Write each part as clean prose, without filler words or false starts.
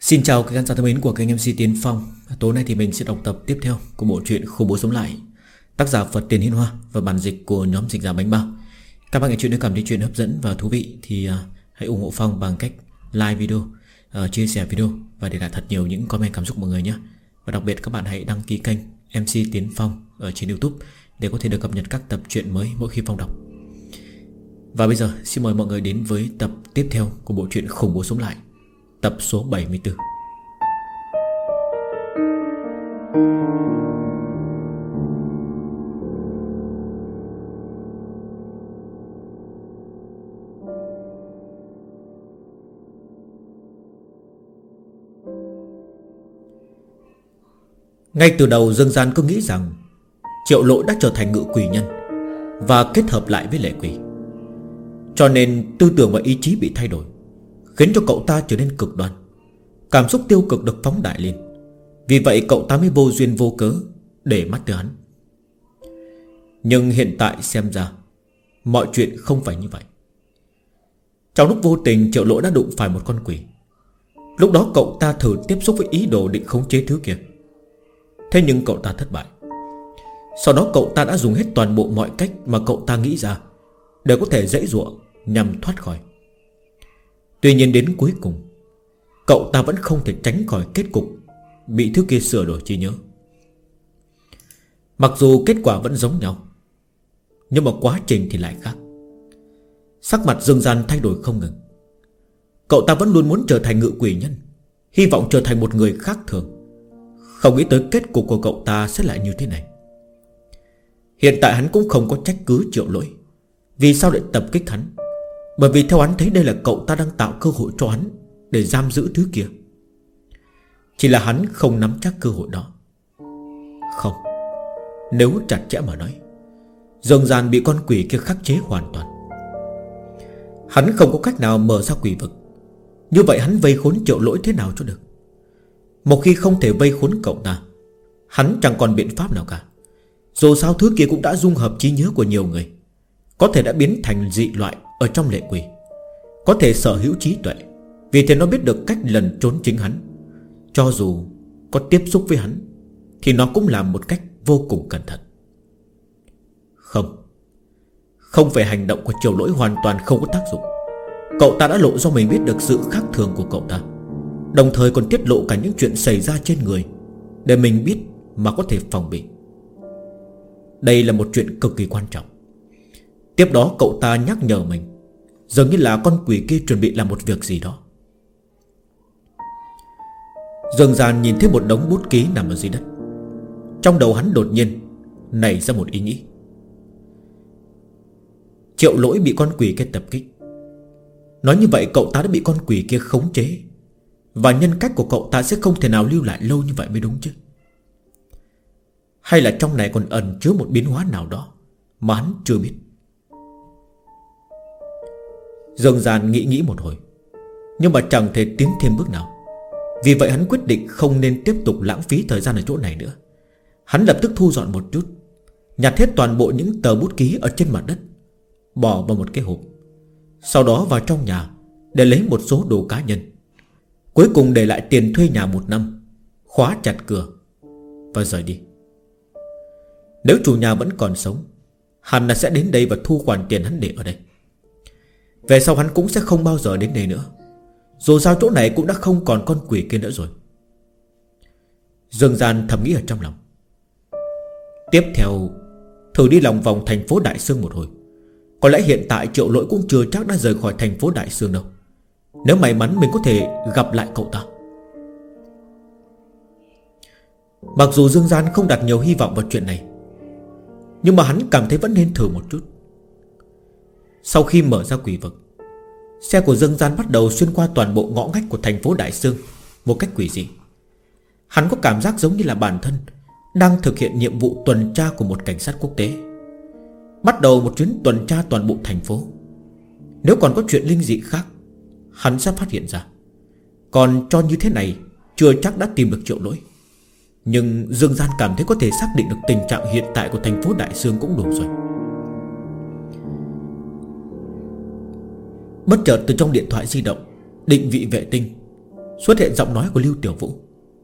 Xin chào các khán giả thân mến của kênh MC Tiến Phong. Tối nay thì mình sẽ đọc tập tiếp theo của bộ truyện Khủng Bố Sống Lại, tác giả Phật Tiền Hiên Hoa và bản dịch của nhóm dịch giả Bánh Bao. Các bạn nghe chuyện nếu cảm thấy chuyện hấp dẫn và thú vị thì hãy ủng hộ Phong bằng cách like video, chia sẻ video và để lại thật nhiều những comment cảm xúc mọi người nhé. Và đặc biệt các bạn hãy đăng ký kênh MC Tiến Phong ở trên YouTube để có thể được cập nhật các tập truyện mới mỗi khi Phong đọc. Và bây giờ xin mời mọi người đến với tập tiếp theo của bộ truyện Khủng Bố Sống Lại, tập số 74. Ngay từ đầu Dương Gian cứ nghĩ rằng Triệu Lỗi đã trở thành ngự quỷ nhân và kết hợp lại với lệ quỷ, cho nên tư tưởng và ý chí bị thay đổi, khiến cho cậu ta trở nên cực đoan. Cảm xúc tiêu cực được phóng đại lên. Vì vậy cậu ta mới vô duyên vô cớ để mắt tới hắn. Nhưng hiện tại xem ra mọi chuyện không phải như vậy. Trong lúc vô tình Triệu Lỗi đã đụng phải một con quỷ. Lúc đó cậu ta thử tiếp xúc với ý đồ định khống chế thứ kia. Thế nhưng cậu ta thất bại. Sau đó cậu ta đã dùng hết toàn bộ mọi cách mà cậu ta nghĩ ra để có thể giãy giụa nhằm thoát khỏi. Tuy nhiên đến cuối cùng cậu ta vẫn không thể tránh khỏi kết cục bị thứ kia sửa đổi trí nhớ. Mặc dù kết quả vẫn giống nhau, nhưng mà quá trình thì lại khác. Sắc mặt Dương Gian thay đổi không ngừng. Cậu ta vẫn luôn muốn trở thành ngự quỷ nhân, hy vọng trở thành một người khác thường. Không nghĩ tới kết cục của cậu ta sẽ lại như thế này. Hiện tại hắn cũng không có trách cứ Triệu Lỗi vì sao lại tập kích hắn, bởi vì theo hắn thấy đây là cậu ta đang tạo cơ hội cho hắn để giam giữ thứ kia. Chỉ là hắn không nắm chắc cơ hội đó. Không, nếu chặt chẽ mà nói, Dương Gian bị con quỷ kia khắc chế hoàn toàn. Hắn không có cách nào mở ra quỷ vực. Như vậy hắn vây khốn Triệu Lỗi thế nào cho được? Một khi không thể vây khốn cậu ta, hắn chẳng còn biện pháp nào cả. Dù sao thứ kia cũng đã dung hợp trí nhớ của nhiều người, có thể đã biến thành dị loại ở trong lệ quỷ, có thể sở hữu trí tuệ. Vì thế nó biết được cách lẩn trốn chính hắn. Cho dù có tiếp xúc với hắn thì nó cũng làm một cách vô cùng cẩn thận. Không phải hành động của Triệu Lỗi hoàn toàn không có tác dụng. Cậu ta đã lộ do mình biết được sự khác thường của cậu ta, đồng thời còn tiết lộ cả những chuyện xảy ra trên người để mình biết mà có thể phòng bị. Đây là một chuyện cực kỳ quan trọng. Tiếp đó cậu ta nhắc nhở mình, dường như là con quỷ kia chuẩn bị làm một việc gì đó. Dương Gian nhìn thấy một đống bút ký nằm ở dưới đất. Trong đầu hắn đột nhiên nảy ra một ý nghĩ. Triệu Lỗi bị con quỷ kia tập kích. Nói như vậy cậu ta đã bị con quỷ kia khống chế, và nhân cách của cậu ta sẽ không thể nào lưu lại lâu như vậy mới đúng chứ. Hay là trong này còn ẩn chứa một biến hóa nào đó mà hắn chưa biết. Dương Gian nghĩ một hồi, nhưng mà chẳng thể tiến thêm bước nào. Vì vậy hắn quyết định không nên tiếp tục lãng phí thời gian ở chỗ này nữa. Hắn lập tức thu dọn một chút, nhặt hết toàn bộ những tờ bút ký ở trên mặt đất, bỏ vào một cái hộp. Sau đó vào trong nhà để lấy một số đồ cá nhân. Cuối cùng để lại tiền thuê nhà 1 năm, khóa chặt cửa và rời đi. Nếu chủ nhà vẫn còn sống, hắn sẽ đến đây và thu khoản tiền hắn để ở đây. Về sau hắn cũng sẽ không bao giờ đến đây nữa. Dù sao chỗ này cũng đã không còn con quỷ kia nữa rồi. Dương Gian thầm nghĩ ở trong lòng. Tiếp theo thử đi lòng vòng thành phố Đại Sương một hồi. Có lẽ hiện tại Triệu Lỗi cũng chưa chắc đã rời khỏi thành phố Đại Sương đâu. Nếu may mắn mình có thể gặp lại cậu ta. Mặc dù Dương Gian không đặt nhiều hy vọng vào chuyện này, nhưng mà hắn cảm thấy vẫn nên thử một chút. Sau khi mở ra quỷ vực, xe của Dương Gian bắt đầu xuyên qua toàn bộ ngõ ngách của thành phố Đại Sương một cách quỷ dị. Hắn có cảm giác giống như là bản thân đang thực hiện nhiệm vụ tuần tra của một cảnh sát quốc tế, bắt đầu một chuyến tuần tra toàn bộ thành phố. Nếu còn có chuyện linh dị khác, hắn sẽ phát hiện ra. Còn cho như thế này chưa chắc đã tìm được Triệu Lỗi. Nhưng Dương Gian cảm thấy có thể xác định được tình trạng hiện tại của thành phố Đại Sương cũng đủ rồi. Bất chợt từ trong điện thoại di động định vị vệ tinh xuất hiện giọng nói của Lưu Tiểu Vũ.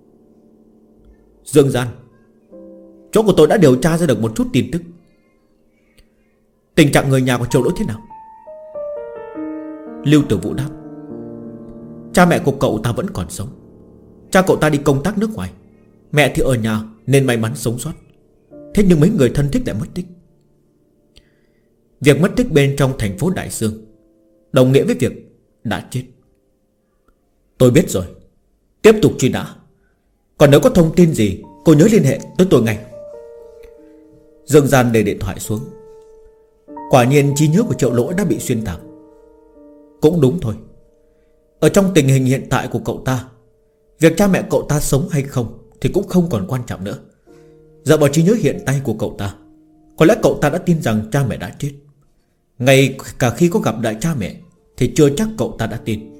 Dương Gian, chỗ của tôi đã điều tra ra được một chút tin tức. Tình trạng người nhà của Triệu Lỗi thế nào? Lưu Tiểu Vũ đáp. Cha mẹ của cậu ta vẫn còn sống. Cha cậu ta đi công tác nước ngoài, mẹ thì ở nhà nên may mắn sống sót. Thế nhưng mấy người thân thích lại mất tích. Việc mất tích bên trong thành phố Đại Sương đồng nghĩa với việc đã chết. Tôi biết rồi, tiếp tục truy nã. Còn nếu có thông tin gì, cô nhớ liên hệ tới tôi ngay. Dương Gian để điện thoại xuống. Quả nhiên trí nhớ của Triệu Lỗi đã bị xuyên tạc. Cũng đúng thôi. Ở trong tình hình hiện tại của cậu ta, việc cha mẹ cậu ta sống hay không thì cũng không còn quan trọng nữa. Dựa vào trí nhớ hiện tại của cậu ta, có lẽ cậu ta đã tin rằng cha mẹ đã chết. Ngay cả khi có gặp lại cha mẹ thì chưa chắc cậu ta đã tin.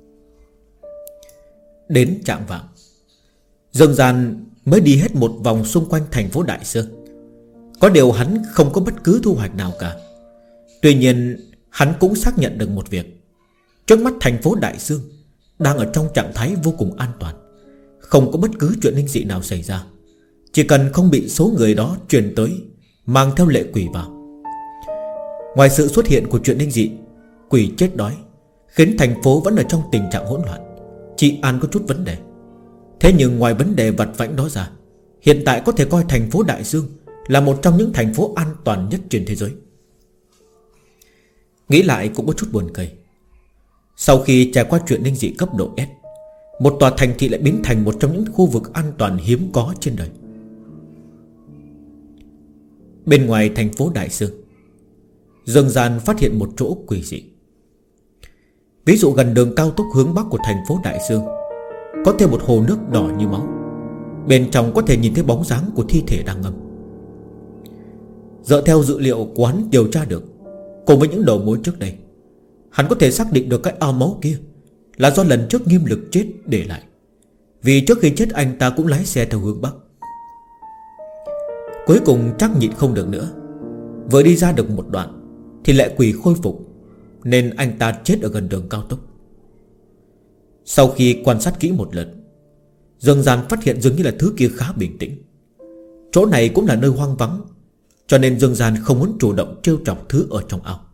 Đến chạng vạng, Dương Gian mới đi hết một vòng xung quanh thành phố Đại Sương. Có điều hắn không có bất cứ thu hoạch nào cả. Tuy nhiên hắn cũng xác nhận được một việc. Trước mắt thành phố Đại Sương đang ở trong trạng thái vô cùng an toàn, không có bất cứ chuyện linh dị nào xảy ra. Chỉ cần không bị số người đó truyền tới mang theo lệ quỷ vào. Ngoài sự xuất hiện của chuyện linh dị, quỷ chết đói khiến thành phố vẫn ở trong tình trạng hỗn loạn, trị an có chút vấn đề. Thế nhưng ngoài vấn đề vặt vãnh đó ra, hiện tại có thể coi thành phố Đại Dương là một trong những thành phố an toàn nhất trên thế giới. Nghĩ lại cũng có chút buồn cười. Sau khi trải qua chuyện linh dị cấp độ S, một tòa thành thị lại biến thành một trong những khu vực an toàn hiếm có trên đời. Bên ngoài thành phố Đại Dương, Dương Gian phát hiện một chỗ quỷ dị. Ví dụ gần đường cao tốc hướng bắc của thành phố Đại Dương có thêm một hồ nước đỏ như máu. Bên trong có thể nhìn thấy bóng dáng của thi thể đang ngâm. Dựa theo dữ liệu của hắn điều tra được, cùng với những đầu mối trước đây, hắn có thể xác định được cái ao máu kia là do lần trước Nghiêm Lực chết để lại. Vì trước khi chết anh ta cũng lái xe theo hướng bắc. Cuối cùng chắc nhịn không được nữa, vừa đi ra được một đoạn thì lệ quỷ khôi phục, nên anh ta chết ở gần đường cao tốc. Sau khi quan sát kỹ một lần, Dương Gian phát hiện dường như là thứ kia khá bình tĩnh. Chỗ này cũng là nơi hoang vắng, cho nên Dương Gian không muốn chủ động trêu chọc thứ ở trong ao.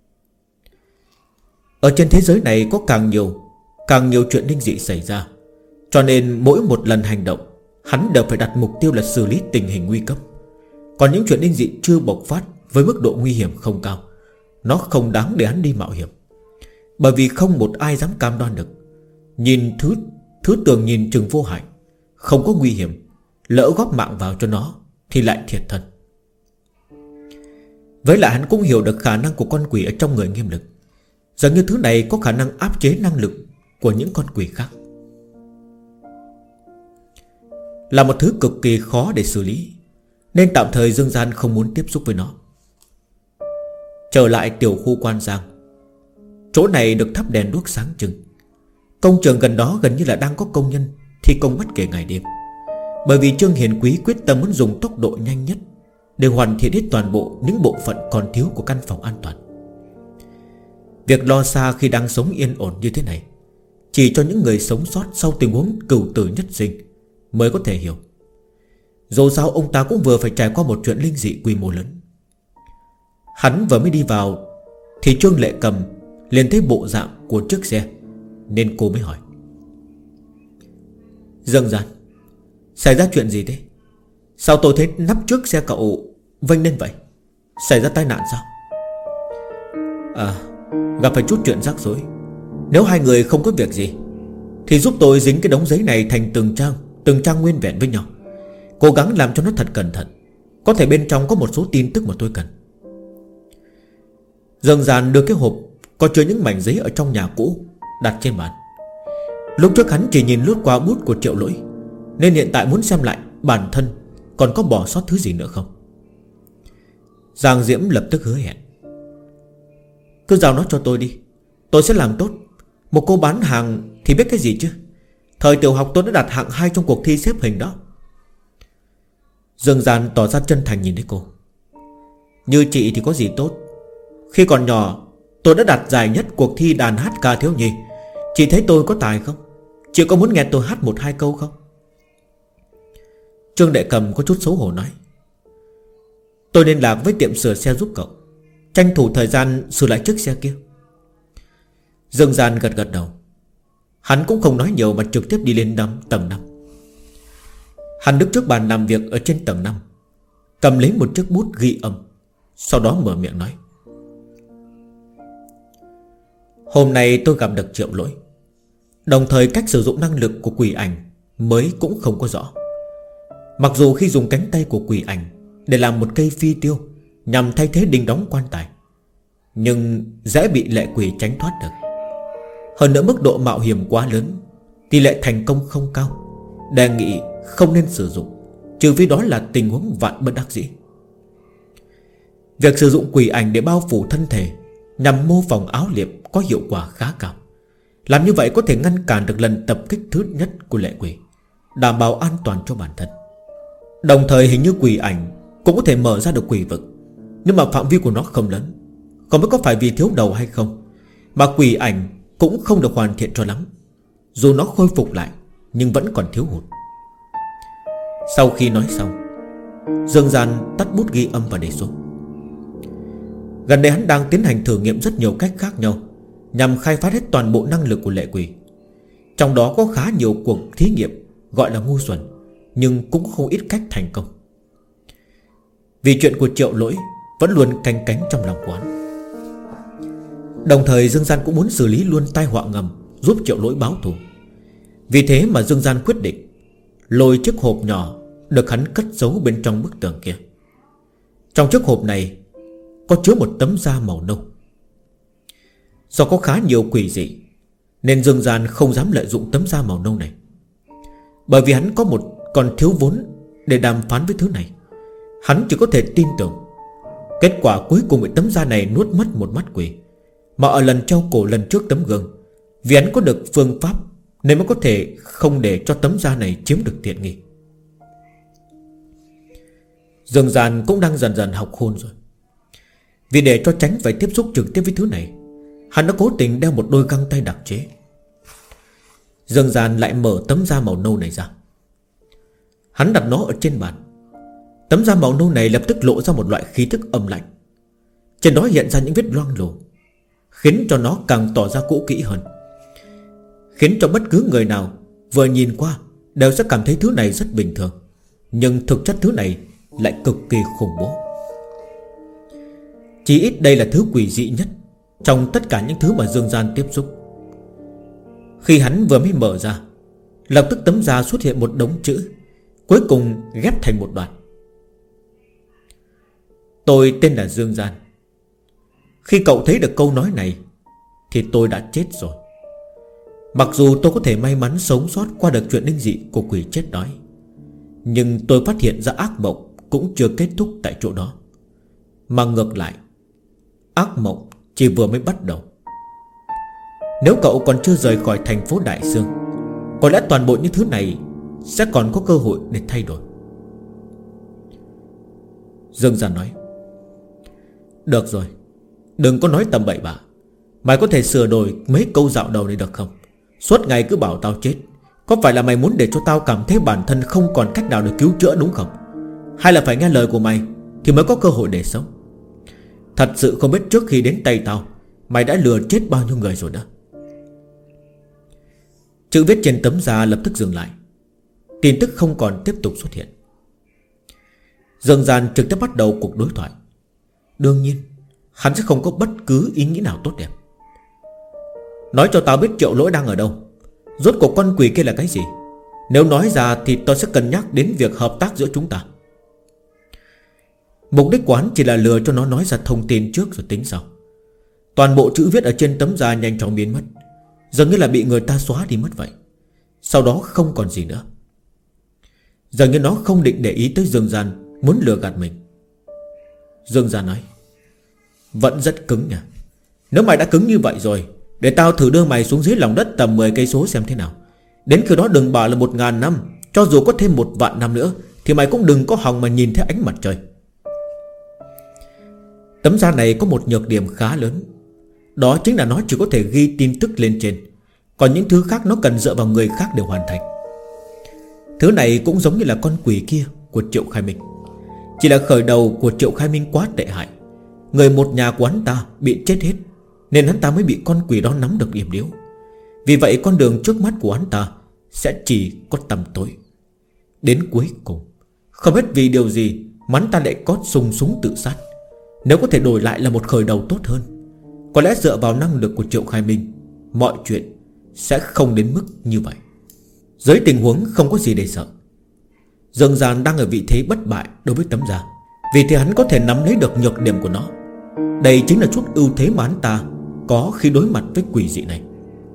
Ở trên thế giới này có càng nhiều chuyện linh dị xảy ra, cho nên mỗi một lần hành động hắn đều phải đặt mục tiêu là xử lý tình hình nguy cấp. Còn những chuyện linh dị chưa bộc phát với mức độ nguy hiểm không cao, nó không đáng để hắn đi mạo hiểm. Bởi vì không một ai dám cam đoan được. Nhìn thứ tưởng nhìn chừng vô hại, không có nguy hiểm, lỡ góp mạng vào cho nó thì lại thiệt thân. Với lại hắn cũng hiểu được khả năng của con quỷ ở trong người Nghiêm Lực. Dường như thứ này có khả năng áp chế năng lực của những con quỷ khác, là một thứ cực kỳ khó để xử lý, nên tạm thời Dương Gian không muốn tiếp xúc với nó. Trở lại tiểu khu Quan Giang, chỗ này được thắp đèn đuốc sáng trưng. Công trường gần đó gần như là đang có công nhân thi công bất kể ngày đêm. Bởi vì Trương Hiền Quý quyết tâm muốn dùng tốc độ nhanh nhất để hoàn thiện hết toàn bộ những bộ phận còn thiếu của căn phòng an toàn. Việc lo xa khi đang sống yên ổn như thế này chỉ cho những người sống sót sau tình huống cửu tử nhất sinh mới có thể hiểu. Dù sao ông ta cũng vừa phải trải qua một chuyện linh dị quy mô lớn. Hắn vừa mới đi vào thì Trương Lệ Cầm liền thấy bộ dạng của chiếc xe, nên cô mới hỏi: Dương Gian, xảy ra chuyện gì thế? Sao tôi thấy nắp trước xe cậu vênh lên vậy? Xảy ra tai nạn sao? Gặp phải chút chuyện rắc rối. Nếu hai người không có việc gì thì giúp tôi dính cái đống giấy này thành từng trang nguyên vẹn với nhau. Cố gắng làm cho nó thật cẩn thận. Có thể bên trong có một số tin tức mà tôi cần. Dương Gian đưa cái hộp có chứa những mảnh giấy ở trong nhà cũ đặt trên bàn. Lúc trước hắn chỉ nhìn lướt qua bút của Triệu Lỗi, nên hiện tại muốn xem lại bản thân còn có bỏ sót thứ gì nữa không. Giang Diễm lập tức hứa hẹn: cứ giao nó cho tôi đi, tôi sẽ làm tốt. Một cô bán hàng thì biết cái gì chứ. Thời tiểu học tôi đã đạt hạng 2 trong cuộc thi xếp hình đó. Dương Gian tỏ ra chân thành nhìn thấy cô: như chị thì có gì tốt. Khi còn nhỏ tôi đã đạt giải nhất cuộc thi đàn hát ca thiếu nhi. Chị thấy tôi có tài không? Chị có muốn nghe tôi hát một hai câu không? Trương Đại Cầm có chút xấu hổ nói: Tôi liên lạc với tiệm sửa xe giúp cậu, tranh thủ thời gian sửa lại chiếc xe kia. Dương Gian gật gật đầu. Hắn cũng không nói nhiều mà trực tiếp đi lên tầng 5. Hắn đứng trước bàn làm việc ở trên tầng 5, cầm lấy một chiếc bút ghi âm. Sau đó mở miệng nói: Hôm nay tôi gặp được Triệu Lỗi, đồng thời cách sử dụng năng lực của quỷ ảnh mới cũng không có rõ. Mặc dù khi dùng cánh tay của quỷ ảnh để làm một cây phi tiêu nhằm thay thế đinh đóng quan tài, nhưng dễ bị lệ quỷ tránh thoát được. Hơn nữa mức độ mạo hiểm quá lớn, tỷ lệ thành công không cao. Đề nghị không nên sử dụng, trừ phi đó là tình huống vạn bất đắc dĩ. Việc sử dụng quỷ ảnh để bao phủ thân thể nhằm mô phỏng áo liệp có hiệu quả khá cao. Làm như vậy có thể ngăn cản được lần tập kích thứ nhất của lệ quỷ, đảm bảo an toàn cho bản thân. Đồng thời hình như quỷ ảnh cũng có thể mở ra được quỷ vực, nhưng mà phạm vi của nó không lớn. Không biết có phải vì thiếu đầu hay không, mà quỷ ảnh cũng không được hoàn thiện cho lắm. Dù nó khôi phục lại nhưng vẫn còn thiếu hụt. Sau khi nói xong, Dương Gian tắt bút ghi âm và để xuống. Gần đây hắn đang tiến hành thử nghiệm rất nhiều cách khác nhau nhằm khai phát hết toàn bộ năng lực của lệ quỷ. Trong đó có khá nhiều cuộc thí nghiệm gọi là ngu xuẩn, nhưng cũng không ít cách thành công. Vì chuyện của Triệu Lỗi vẫn luôn canh cánh trong lòng quán. Đồng thời Dương Gian cũng muốn xử lý luôn tai họa ngầm, giúp Triệu Lỗi báo thù. Vì thế mà Dương Gian quyết định lôi chiếc hộp nhỏ được hắn cất giấu bên trong bức tường kia. Trong chiếc hộp này có chứa một tấm da màu nâu. Do có khá nhiều quỷ dị nên Dương Gian không dám lợi dụng tấm da màu nâu này, bởi vì hắn còn thiếu vốn để đàm phán với thứ này. Hắn chỉ có thể tin tưởng. Kết quả cuối cùng bị tấm da này nuốt mất một mắt quỷ. Mà ở lần treo cổ lần trước tấm gương, vì hắn có được phương pháp nên mới có thể không để cho tấm da này chiếm được tiện nghi. Dương Gian cũng đang dần dần học khôn rồi. Vì để cho tránh phải tiếp xúc trực tiếp với thứ này, hắn đã cố tình đeo một đôi găng tay đặc chế. Dương Gian lại mở tấm da màu nâu này ra. Hắn đặt nó ở trên bàn. Tấm da màu nâu này lập tức lộ ra một loại khí thức âm lạnh. Trên đó hiện ra những vết loang lổ, khiến cho nó càng tỏ ra cũ kỹ hơn, khiến cho bất cứ người nào vừa nhìn qua đều sẽ cảm thấy thứ này rất bình thường, nhưng thực chất thứ này lại cực kỳ khủng bố. Chỉ ít đây là thứ quỷ dị nhất trong tất cả những thứ mà Dương Gian tiếp xúc. Khi hắn vừa mới mở ra, lập tức tấm da xuất hiện một đống chữ, cuối cùng ghép thành một đoạn: Tôi tên là Dương Gian. Khi cậu thấy được câu nói này thì tôi đã chết rồi. Mặc dù tôi có thể may mắn sống sót qua được chuyện linh dị của quỷ chết đói, nhưng tôi phát hiện ra ác mộng cũng chưa kết thúc tại chỗ đó, mà ngược lại, ác mộng chỉ vừa mới bắt đầu. Nếu cậu còn chưa rời khỏi thành phố Đại Sương, có lẽ toàn bộ những thứ này sẽ còn có cơ hội để thay đổi. Dương Gian nói: Được rồi, đừng có nói tầm bậy bạ. Mày có thể sửa đổi mấy câu dạo đầu này được không? Suốt ngày cứ bảo tao chết, có phải là mày muốn để cho tao cảm thấy bản thân không còn cách nào để cứu chữa đúng không? Hay là phải nghe lời của mày thì mới có cơ hội để sống? Thật sự không biết trước khi đến tay tao mày đã lừa chết bao nhiêu người rồi đó. Chữ viết trên tấm da lập tức dừng lại. Tin tức không còn tiếp tục xuất hiện. Dương Gian trực tiếp bắt đầu cuộc đối thoại. Đương nhiên hắn sẽ không có bất cứ ý nghĩ nào tốt đẹp. Nói cho tao biết Triệu Lỗi đang ở đâu. Rốt cuộc con quỷ kia là cái gì? Nếu nói ra thì tao sẽ cân nhắc đến việc hợp tác giữa chúng ta. Mục đích của hắn chỉ là lừa cho nó nói ra thông tin trước rồi tính sau. Toàn bộ chữ viết ở trên tấm da nhanh chóng biến mất, dường như là bị người ta xóa đi mất vậy. Sau đó không còn gì nữa. Dường như nó không định để ý tới Dương Gian muốn lừa gạt mình. Dương Gian nói: Vẫn rất cứng nha. Nếu mày đã cứng như vậy rồi, để tao thử đưa mày xuống dưới lòng đất tầm 10 cây số xem thế nào. Đến khi đó đừng bảo là 1000 năm, cho dù có thêm 1.000 năm nữa thì mày cũng đừng có hòng mà nhìn thấy ánh mặt trời. Tấm da này có một nhược điểm khá lớn, đó chính là nó chỉ có thể ghi tin tức lên trên, Còn những thứ khác nó cần dựa vào người khác để hoàn thành. Thứ này cũng giống như là con quỷ kia của Triệu Khai Minh. Chỉ là khởi đầu của Triệu Khai Minh quá tệ hại. Người một nhà của hắn ta bị chết hết, nên hắn ta mới bị con quỷ đó nắm được điểm yếu. Vì vậy con đường trước mắt của hắn ta sẽ chỉ có tăm tối. Đến cuối cùng, không biết vì điều gì mà hắn ta lại có sung súng tự sát. Nếu có thể đổi lại là một khởi đầu tốt hơn, có lẽ dựa vào năng lực của Triệu Khai Minh, mọi chuyện sẽ không đến mức như vậy. Dưới tình huống không có gì để sợ, Dương Gian đang ở vị thế bất bại đối với Tấm Gia. Vì thế hắn có thể nắm lấy được nhược điểm của nó. Đây chính là chút ưu thế mà hắn ta có khi đối mặt với quỷ dị này.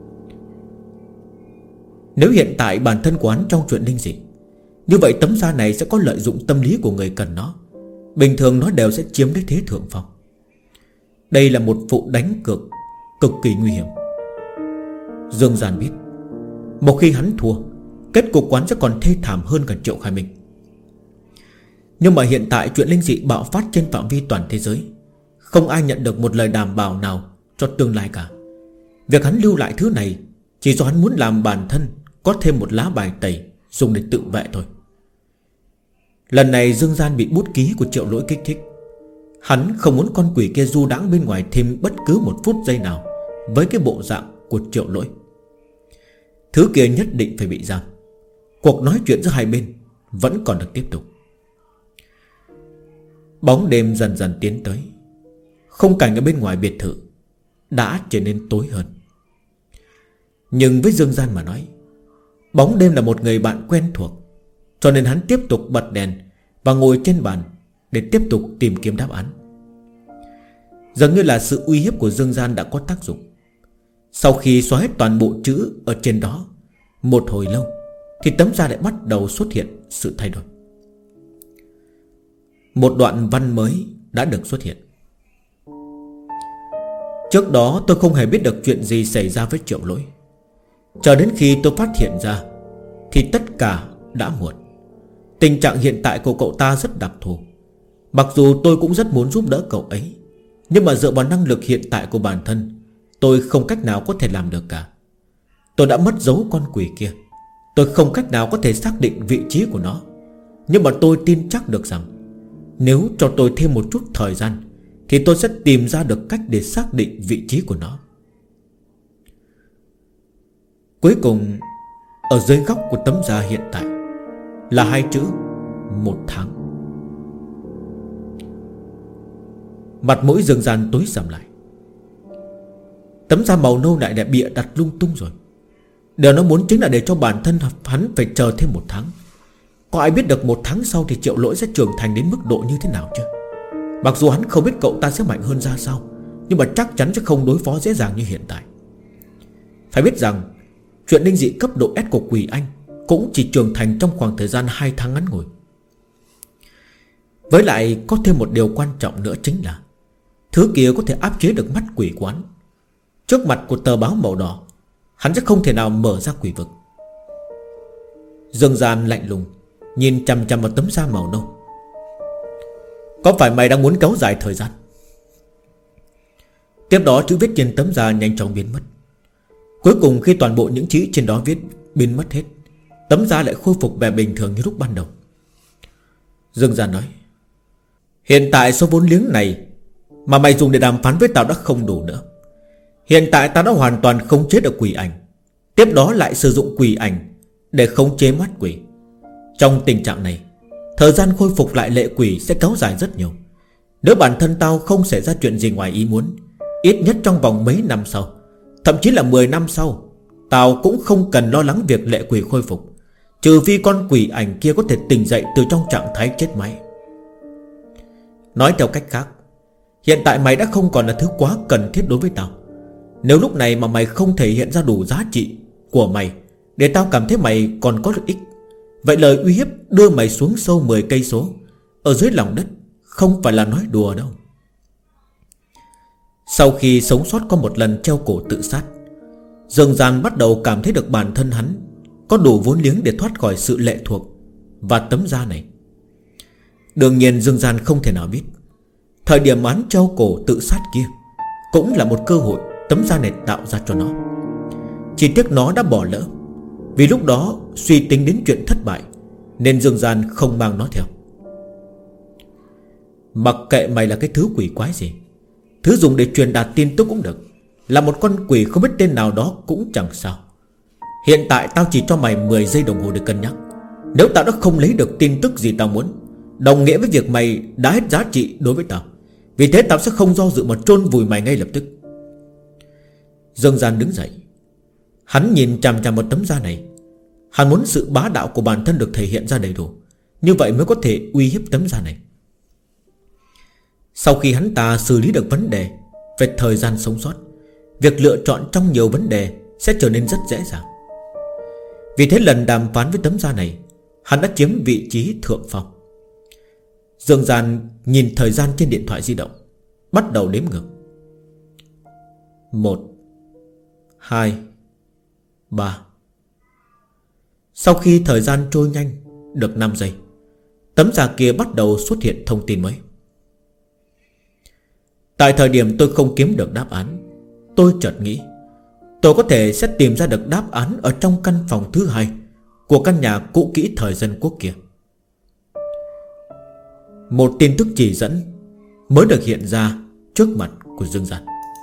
Nếu hiện tại bản thân của hắn trong chuyện linh dị, như vậy Tấm Gia này sẽ có lợi dụng tâm lý của người cần nó. Bình thường nó đều sẽ chiếm lấy thế thượng phong. Đây là một vụ đánh cược cực kỳ nguy hiểm. Dương Gian biết, một khi hắn thua, kết cục quán sẽ còn thê thảm hơn cả Triệu Khai Minh. Nhưng mà hiện tại chuyện linh dị bạo phát trên phạm vi toàn thế giới, không ai nhận được một lời đảm bảo nào cho tương lai cả. Việc hắn lưu lại thứ này chỉ do hắn muốn làm bản thân có thêm một lá bài tẩy dùng để tự vệ thôi. Lần này Dương Gian bị bút ký của Triệu Lỗi kích thích. Hắn không muốn con quỷ kia du đãng bên ngoài thêm bất cứ một phút giây nào với cái bộ dạng của Triệu Lỗi. Thứ kia nhất định phải bị giam. Cuộc nói chuyện giữa hai bên vẫn còn được tiếp tục. Bóng đêm dần dần tiến tới. Khung cảnh ở bên ngoài biệt thự đã trở nên tối hơn. Nhưng với Dương Gian mà nói, bóng đêm là một người bạn quen thuộc, cho nên hắn tiếp tục bật đèn và ngồi trên bàn để tiếp tục tìm kiếm đáp án. Dường như là sự uy hiếp của Dương Gian đã có tác dụng. Sau khi xóa hết toàn bộ chữ ở trên đó một hồi lâu, thì Tấm Gia lại bắt đầu xuất hiện sự thay đổi. Một đoạn văn mới đã được xuất hiện. Trước đó tôi không hề biết được chuyện gì xảy ra với Triệu Lỗi. Chờ đến khi tôi phát hiện ra thì tất cả đã muộn. Tình trạng hiện tại của cậu ta rất đặc thù. Mặc dù tôi cũng rất muốn giúp đỡ cậu ấy, nhưng mà dựa vào năng lực hiện tại của bản thân, tôi không cách nào có thể làm được cả. Tôi đã mất dấu con quỷ kia. Tôi không cách nào có thể xác định vị trí của nó. Nhưng mà tôi tin chắc được rằng nếu cho tôi thêm một chút thời gian thì tôi sẽ tìm ra được cách để xác định vị trí của nó. Cuối cùng, ở dưới góc của Tấm Gia hiện tại là hai chữ 1 tháng. Mặt mũi Dương Gian tối sầm lại. Tấm da màu nâu lại đã bịa đặt lung tung rồi. Điều nó muốn chính là để cho bản thân hắn phải chờ thêm 1 tháng. Có ai biết được 1 tháng sau thì Triệu Lỗi sẽ trưởng thành đến mức độ như thế nào chứ? Mặc dù hắn không biết cậu ta sẽ mạnh hơn ra sao, nhưng mà chắc chắn sẽ không đối phó dễ dàng như hiện tại. Phải biết rằng chuyện linh dị cấp độ S của Quỷ Anh cũng chỉ trưởng thành trong khoảng thời gian 2 tháng ngắn ngủi. Với lại có thêm một điều quan trọng nữa, chính là thứ kia có thể áp chế được mắt quỷ quán. Trước mặt của tờ báo màu đỏ, hắn sẽ không thể nào mở ra quỷ vực. Dương Gian lạnh lùng nhìn chằm chằm vào tấm da màu nâu. Có phải mày đang muốn kéo dài thời gian? Tiếp đó chữ viết trên tấm da nhanh chóng biến mất. Cuối cùng khi toàn bộ những chữ trên đó viết biến mất hết, tấm da lại khôi phục vẻ bình thường như lúc ban đầu. Dương Gian nói: hiện tại số vốn liếng này mà mày dùng để đàm phán với tao đã không đủ nữa. Hiện tại tao đã hoàn toàn khống chế được quỷ ảnh, tiếp đó lại sử dụng quỷ ảnh để khống chế mắt quỷ. Trong tình trạng này, thời gian khôi phục lại lệ quỷ sẽ kéo dài rất nhiều. Nếu bản thân tao không xảy ra chuyện gì ngoài ý muốn, ít nhất trong vòng mấy năm sau, thậm chí là 10 năm sau, tao cũng không cần lo lắng việc lệ quỷ khôi phục, trừ phi con quỷ ảnh kia có thể tỉnh dậy từ trong trạng thái chết máy. Nói theo cách khác, hiện tại mày đã không còn là thứ quá cần thiết đối với tao. Nếu lúc này mà mày không thể hiện ra đủ giá trị của mày để tao cảm thấy mày còn có lợi ích, vậy lời uy hiếp đưa mày xuống sâu 10 cây số ở dưới lòng đất không phải là nói đùa đâu. Sau khi sống sót có một lần treo cổ tự sát, Dương Gian bắt đầu cảm thấy được bản thân hắn có đủ vốn liếng để thoát khỏi sự lệ thuộc và tấm da này. Đương nhiên Dương Gian không thể nào biết thời điểm hắn treo cổ tự sát kia cũng là một cơ hội tấm da này tạo ra cho nó. Chỉ tiếc nó đã bỏ lỡ. Vì lúc đó suy tính đến chuyện thất bại, nên Dương Gian không mang nó theo. Mặc kệ mày là cái thứ quỷ quái gì, thứ dùng để truyền đạt tin tức cũng được, là một con quỷ không biết tên nào đó cũng chẳng sao. Hiện tại tao chỉ cho mày 10 giây đồng hồ để cân nhắc. Nếu tao đã không lấy được tin tức gì tao muốn, đồng nghĩa với việc mày đã hết giá trị đối với tao. Vì thế tao sẽ không do dự mà chôn vùi mày ngay lập tức. Dương Gian đứng dậy. Hắn nhìn chằm chằm một tấm da này. Hắn muốn sự bá đạo của bản thân được thể hiện ra đầy đủ, như vậy mới có thể uy hiếp tấm da này. Sau khi hắn ta xử lý được vấn đề về thời gian sống sót, việc lựa chọn trong nhiều vấn đề sẽ trở nên rất dễ dàng. Vì thế lần đàm phán với tấm da này, hắn đã chiếm vị trí thượng phong. Dương Gian nhìn thời gian trên điện thoại di động, bắt đầu đếm ngược. 1, 2, 3. Sau khi thời gian trôi nhanh được 5 giây, tấm da kia bắt đầu xuất hiện thông tin mới. Tại thời điểm tôi không kiếm được đáp án, tôi chợt nghĩ tôi có thể sẽ tìm ra được đáp án ở trong căn phòng thứ 2 của căn nhà cũ kỹ thời dân quốc kia. Một tin tức chỉ dẫn mới được hiện ra trước mặt của Dương Gian.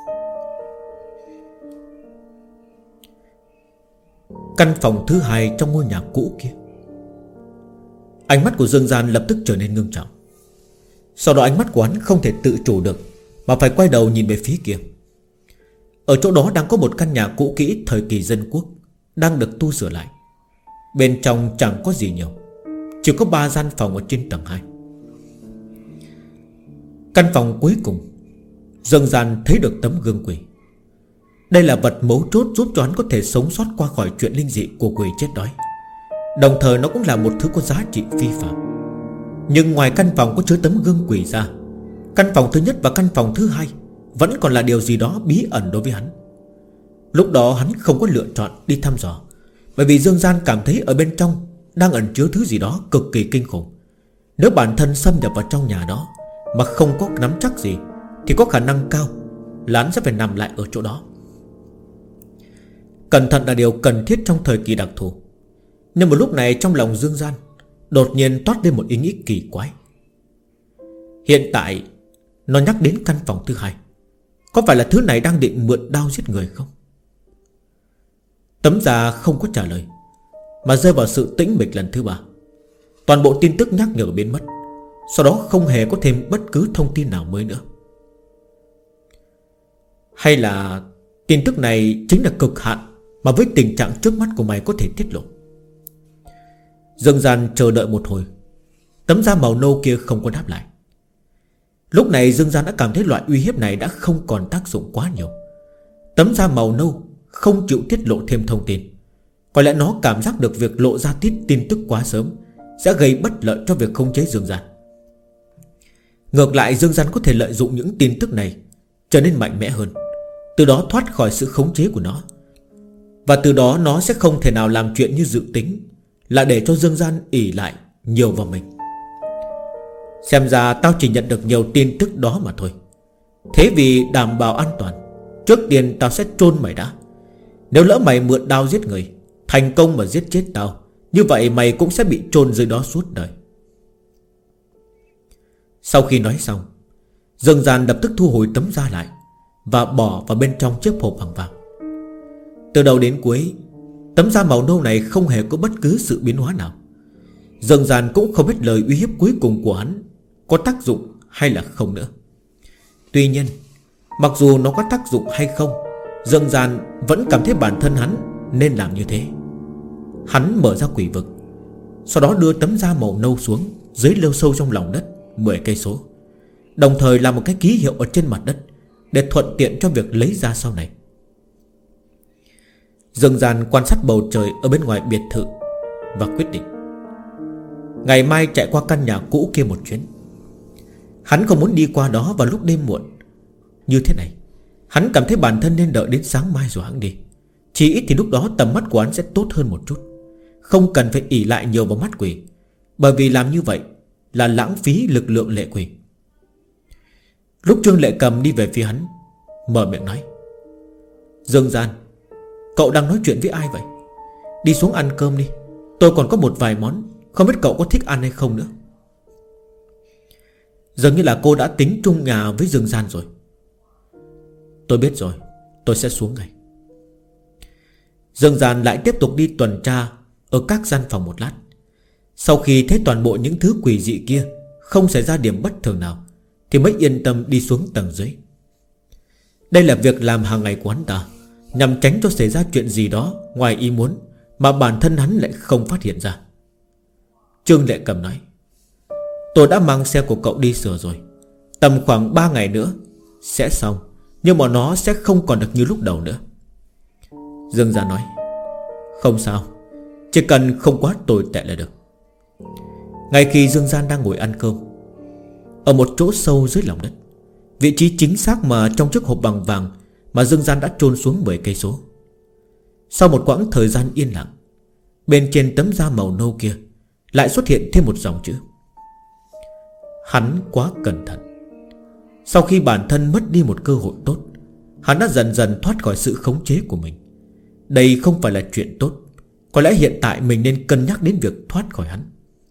Căn phòng thứ 2 trong ngôi nhà cũ kia. Ánh mắt của Dương Gian lập tức trở nên ngưng trọng. Sau đó ánh mắt của hắn không thể tự chủ được, mà phải quay đầu nhìn về phía kia. Ở chỗ đó đang có một căn nhà cũ kỹ thời kỳ dân quốc, đang được tu sửa lại. Bên trong chẳng có gì nhiều, chỉ có 3 gian phòng ở trên tầng 2. Căn phòng cuối cùng, Dương Gian thấy được tấm gương quỷ. Đây là vật mấu chốt giúp cho hắn có thể sống sót qua khỏi chuyện linh dị của quỷ chết đói. Đồng thời nó cũng là một thứ có giá trị phi phàm. Nhưng ngoài căn phòng có chứa tấm gương quỷ ra, căn phòng thứ nhất và căn phòng thứ 2 vẫn còn là điều gì đó bí ẩn đối với hắn. Lúc đó hắn không có lựa chọn đi thăm dò, bởi vì Dương Gian cảm thấy ở bên trong đang ẩn chứa thứ gì đó cực kỳ kinh khủng. Nếu bản thân xâm nhập vào trong nhà đó mà không có nắm chắc gì, thì có khả năng cao là hắn sẽ phải nằm lại ở chỗ đó. Cẩn thận là điều cần thiết trong thời kỳ đặc thù. Nhưng một lúc này trong lòng Dương Gian đột nhiên toát lên một ý nghĩ kỳ quái. Hiện tại nó nhắc đến căn phòng thứ 2, có phải là thứ này đang định mượn đao giết người không? Tấm da không có trả lời, mà rơi vào sự tĩnh mịch lần thứ 3. Toàn bộ tin tức nhắc nhở biến mất. Sau đó không hề có thêm bất cứ thông tin nào mới nữa. Hay là tin tức này chính là cực hạn mà với tình trạng trước mắt của mày có thể tiết lộ? Dương Gian chờ đợi một hồi, tấm da màu nâu kia không có đáp lại. Lúc này Dương Gian đã cảm thấy loại uy hiếp này đã không còn tác dụng quá nhiều. Tấm da màu nâu không chịu tiết lộ thêm thông tin. Có lẽ nó cảm giác được việc lộ ra tin tức quá sớm sẽ gây bất lợi cho việc khống chế Dương Gian. Ngược lại Dương Gian có thể lợi dụng những tin tức này trở nên mạnh mẽ hơn, từ đó thoát khỏi sự khống chế của nó. Và từ đó nó sẽ không thể nào làm chuyện như dự tính, là để cho Dương Gian ỷ lại nhiều vào mình. Xem ra tao chỉ nhận được nhiều tin tức đó mà thôi. Thế vì đảm bảo an toàn, trước tiên tao sẽ chôn mày đã. Nếu lỡ mày mượn đao giết người, thành công mà giết chết tao, như vậy mày cũng sẽ bị chôn dưới đó suốt đời. Sau khi nói xong, Dương Gian lập tức thu hồi tấm da lại và bỏ vào bên trong chiếc hộp bằng vàng. Từ đầu đến cuối, tấm da màu nâu này không hề có bất cứ sự biến hóa nào. Dương Gian cũng không biết lời uy hiếp cuối cùng của hắn có tác dụng hay là không nữa. Tuy nhiên, mặc dù nó có tác dụng hay không, Dương Gian vẫn cảm thấy bản thân hắn nên làm như thế. Hắn mở ra quỷ vực, sau đó đưa tấm da màu nâu xuống dưới lêu sâu trong lòng đất 10 cây số, đồng thời làm một cái ký hiệu ở trên mặt đất để thuận tiện cho việc lấy ra sau này. Dương Gian quan sát bầu trời ở bên ngoài biệt thự và quyết định ngày mai chạy qua căn nhà cũ kia một chuyến. Hắn không muốn đi qua đó vào lúc đêm muộn như thế này. Hắn cảm thấy bản thân nên đợi đến sáng mai rồi hắn đi. Chỉ ít thì lúc đó tầm mắt của hắn sẽ tốt hơn một chút, không cần phải ỷ lại nhiều vào mắt quỷ, bởi vì làm như vậy là lãng phí lực lượng lệ quỷ. Lúc Trương Lệ Cầm đi về phía hắn, mở miệng nói: Dương Gian, Cậu đang nói chuyện với ai vậy? Đi xuống ăn cơm đi. Tôi còn có một vài món, không biết cậu có thích ăn hay không nữa. Dường như là cô đã tính chung nhà với Dương Gian rồi. Tôi biết rồi, tôi sẽ xuống ngay. Dương Gian lại tiếp tục đi tuần tra ở các gian phòng một lát. Sau khi thấy toàn bộ những thứ quỷ dị kia không xảy ra điểm bất thường nào, thì mới yên tâm đi xuống tầng dưới. Đây là việc làm hàng ngày của hắn ta, nhằm tránh cho xảy ra chuyện gì đó ngoài ý muốn mà bản thân hắn lại không phát hiện ra. Trương Lệ Cầm nói: tôi đã mang xe của cậu đi sửa rồi, tầm khoảng 3 ngày nữa sẽ xong, nhưng mà nó sẽ không còn được như lúc đầu nữa. Dương Gia nói: không sao, chỉ cần không quá tồi tệ là được. Ngay khi Dương Gian đang ngồi ăn cơm ở một chỗ sâu dưới lòng đất, vị trí chính xác mà trong chiếc hộp bằng vàng mà Dương Gian đã chôn xuống 10 cây số. Sau một quãng thời gian yên lặng, bên trên tấm da màu nâu kia lại xuất hiện thêm một dòng chữ: hắn quá cẩn thận. Sau khi bản thân mất đi một cơ hội tốt, hắn đã dần dần thoát khỏi sự khống chế của mình. Đây không phải là chuyện tốt. Có lẽ hiện tại mình nên cân nhắc đến việc thoát khỏi hắn.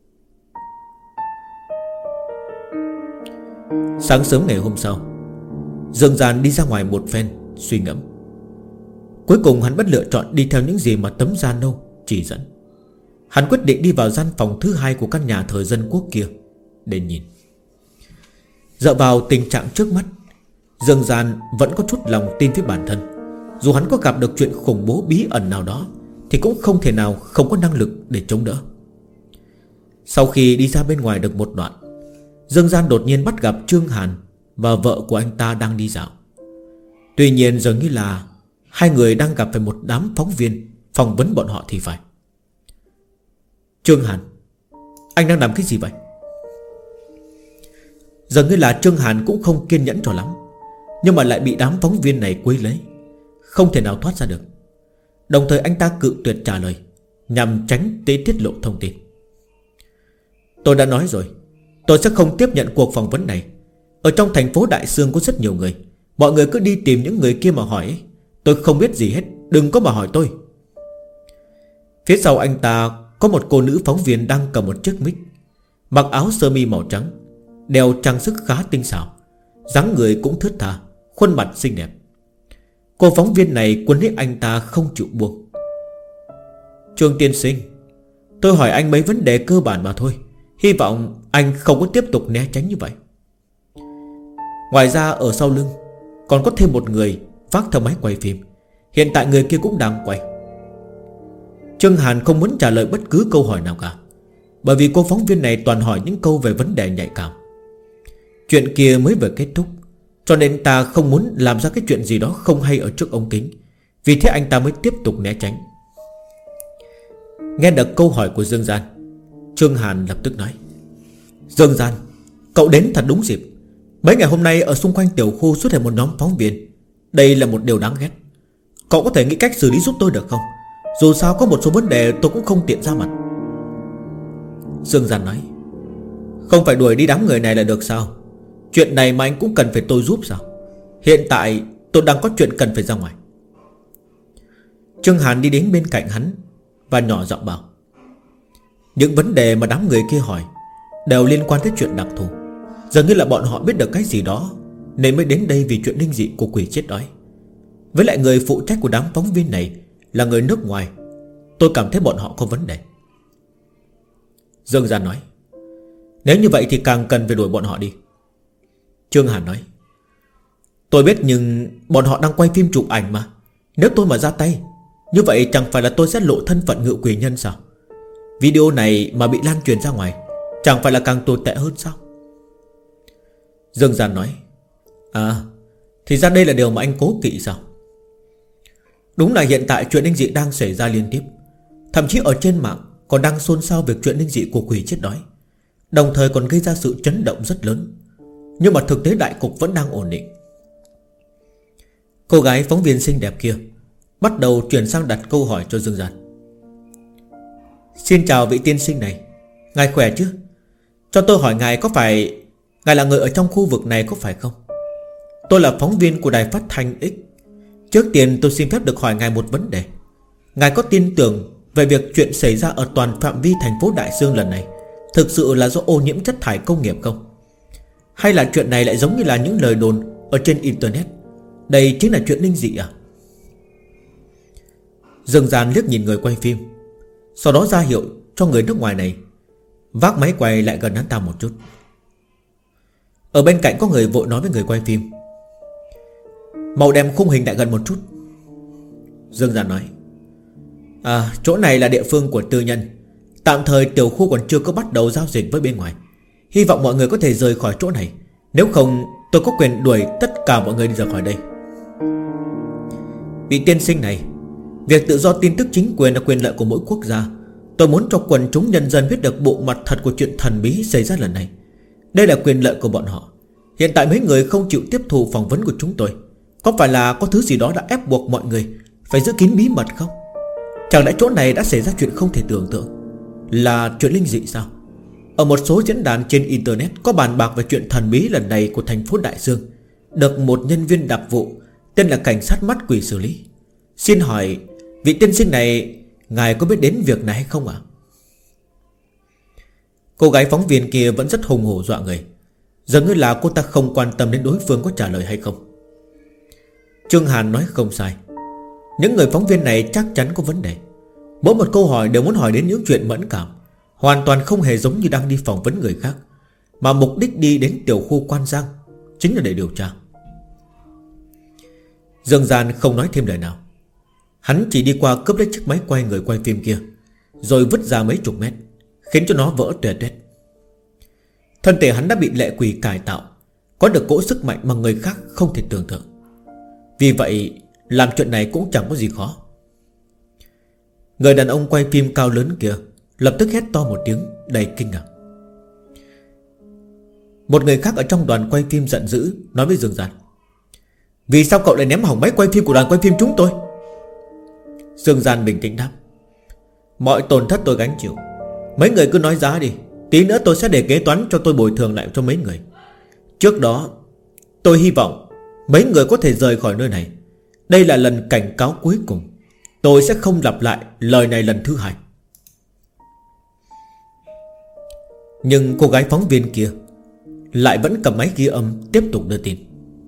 Sáng sớm ngày hôm sau, Dương Gian đi ra ngoài một phen suy ngẫm. Cuối cùng hắn bất lựa chọn đi theo những gì mà tấm da nâu chỉ dẫn. Hắn quyết định đi vào gian phòng thứ 2 của căn nhà thờ dân quốc kia để nhìn. Dựa vào tình trạng trước mắt, Dương Gian vẫn có chút lòng tin với bản thân. Dù hắn có gặp được chuyện khủng bố bí ẩn nào đó, thì cũng không thể nào không có năng lực để chống đỡ. Sau khi đi ra bên ngoài được một đoạn, Dương Gian đột nhiên bắt gặp Trương Hàn và vợ của anh ta đang đi dạo. Tuy nhiên dường như là hai người đang gặp phải một đám phóng viên phỏng vấn bọn họ thì phải. Trương Hàn, anh đang làm cái gì vậy? Dường như là Trương Hàn cũng không kiên nhẫn cho lắm, nhưng mà lại bị đám phóng viên này quấy lấy, không thể nào thoát ra được. Đồng thời anh ta cự tuyệt trả lời, nhằm tránh tiết lộ thông tin. Tôi đã nói rồi, tôi sẽ không tiếp nhận cuộc phỏng vấn này. Ở trong thành phố Đại Sương có rất nhiều người, mọi người cứ đi tìm những người kia mà hỏi. Tôi không biết gì hết, đừng có mà hỏi tôi. Phía sau anh ta có một cô nữ phóng viên đang cầm một chiếc mic, mặc áo sơ mi màu trắng, đeo trang sức khá tinh xảo, dáng người cũng thướt tha, khuôn mặt xinh đẹp. Cô phóng viên này quấn lấy anh ta không chịu buông. Trương tiên sinh, tôi hỏi anh mấy vấn đề cơ bản mà thôi, hy vọng anh không có tiếp tục né tránh như vậy. Ngoài ra ở sau lưng còn có thêm một người vác theo máy quay phim. Hiện tại người kia cũng đang quay. Trương Hàn không muốn trả lời bất cứ câu hỏi nào cả, bởi vì cô phóng viên này toàn hỏi những câu về vấn đề nhạy cảm. Chuyện kia mới vừa kết thúc, cho nên ta không muốn làm ra cái chuyện gì đó không hay ở trước ống kính. Vì thế anh ta mới tiếp tục né tránh. Nghe được câu hỏi của Dương Gian, Trương Hàn lập tức nói: Dương Gian, cậu đến thật đúng dịp. Mấy ngày hôm nay ở xung quanh tiểu khu xuất hiện một nhóm phóng viên. Đây là một điều đáng ghét. Cậu có thể nghĩ cách xử lý giúp tôi được không? Dù sao có một số vấn đề tôi cũng không tiện ra mặt. Dương Gian nói: không phải đuổi đi đám người này là được sao? Chuyện này mà anh cũng cần phải tôi giúp sao? Hiện tại tôi đang có chuyện cần phải ra ngoài. Trương Hàn đi đến bên cạnh hắn và nhỏ giọng bảo: những vấn đề mà đám người kia hỏi đều liên quan tới chuyện đặc thù. Dường như là bọn họ biết được cái gì đó nên mới đến đây vì chuyện linh dị của quỷ chết đói. Với lại người phụ trách của đám phóng viên này là người nước ngoài, tôi cảm thấy bọn họ có vấn đề. Dương Gian nói: nếu như vậy thì càng cần phải đuổi bọn họ đi. Trương Hàn nói: tôi biết, nhưng bọn họ đang quay phim chụp ảnh mà. Nếu tôi mà ra tay, như vậy chẳng phải là tôi sẽ lộ thân phận ngự quỷ nhân sao? Video này mà bị lan truyền ra ngoài, chẳng phải là càng tồi tệ hơn sao? Dương Gian nói: à, thì ra đây là điều mà anh cố kỵ sao? Đúng là hiện tại chuyện linh dị đang xảy ra liên tiếp. Thậm chí ở trên mạng còn đang xôn xao việc chuyện linh dị của quỷ chết đói, đồng thời còn gây ra sự chấn động rất lớn. Nhưng mà thực tế đại cục vẫn đang ổn định. Cô gái phóng viên xinh đẹp kia bắt đầu chuyển sang đặt câu hỏi cho Dương Gian. Xin chào vị tiên sinh này, ngài khỏe chứ? Cho tôi hỏi ngài, có phải ngài là người ở trong khu vực này có phải không? Tôi là phóng viên của đài phát thanh X. Trước tiên tôi xin phép được hỏi ngài một vấn đề. ngài có tin tưởng về việc chuyện xảy ra ở toàn phạm vi thành phố Đại Dương lần này thực sự là do ô nhiễm chất thải công nghiệp không? Hay là chuyện này lại giống như là những lời đồn ở trên internet? Đây chính là chuyện linh dị à? Dương Gian liếc nhìn người quay phim, sau đó ra hiệu cho người nước ngoài này vác máy quay lại gần hắn ta một chút. Ở bên cạnh có người vội nói với người quay phim: mau đem khung hình lại gần một chút. Dương Gian nói: chỗ này là địa phương của tư nhân, tạm thời tiểu khu còn chưa có bắt đầu giao dịch với bên ngoài. Hy vọng mọi người có thể rời khỏi chỗ này, nếu không tôi có quyền đuổi tất cả mọi người đi ra khỏi đây. Vị tiên sinh này, việc tự do tin tức chính quyền là quyền lợi của mỗi quốc gia. Tôi muốn cho quần chúng nhân dân biết được bộ mặt thật của chuyện thần bí xảy ra lần này. Đây là quyền lợi của bọn họ. Hiện tại mấy người không chịu tiếp thu phỏng vấn của chúng tôi, có phải là có thứ gì đó đã ép buộc mọi người phải giữ kín bí mật không? Chẳng lẽ chỗ này đã xảy ra chuyện không thể tưởng tượng, là chuyện linh dị sao? Ở một số diễn đàn trên internet có bàn bạc về chuyện thần bí lần này của thành phố Đại Dương, được một nhân viên đặc vụ tên là cảnh sát mắt quỷ xử lý. Xin hỏi vị tiên sinh này, ngài có biết đến việc này hay không ạ? Cô gái phóng viên kia vẫn rất hùng hổ dọa người, dường như là cô ta không quan tâm đến đối phương có trả lời hay không. Trương Hàn nói không sai, những người phóng viên này chắc chắn có vấn đề. Mỗi một câu hỏi đều muốn hỏi đến những chuyện mẫn cảm, hoàn toàn không hề giống như đang đi phỏng vấn người khác, mà mục đích đi đến tiểu khu Quan Giang chính là để điều tra. Dương Gian không nói thêm lời nào. Hắn chỉ đi qua cướp lấy chiếc máy quay người quay phim kia, rồi vứt ra mấy chục mét, khiến cho nó vỡ tuét tuét. Thân thể hắn đã bị lệ quỷ cải tạo, có được cỗ sức mạnh mà người khác không thể tưởng tượng. Vì vậy làm chuyện này cũng chẳng có gì khó. Người đàn ông quay phim cao lớn kia lập tức hét to một tiếng đầy kinh ngạc. Một người khác ở trong đoàn quay phim giận dữ nói với Dương Gian: vì sao cậu lại ném hỏng máy quay phim của đoàn quay phim chúng tôi? Dương Gian bình tĩnh đáp: mọi tổn thất tôi gánh chịu, mấy người cứ nói giá đi, tí nữa tôi sẽ để kế toán cho tôi bồi thường lại cho mấy người. Trước đó tôi hy vọng mấy người có thể rời khỏi nơi này. Đây là lần cảnh cáo cuối cùng, tôi sẽ không lặp lại lời này lần thứ hai. Nhưng cô gái phóng viên kia lại vẫn cầm máy ghi âm tiếp tục đưa tin: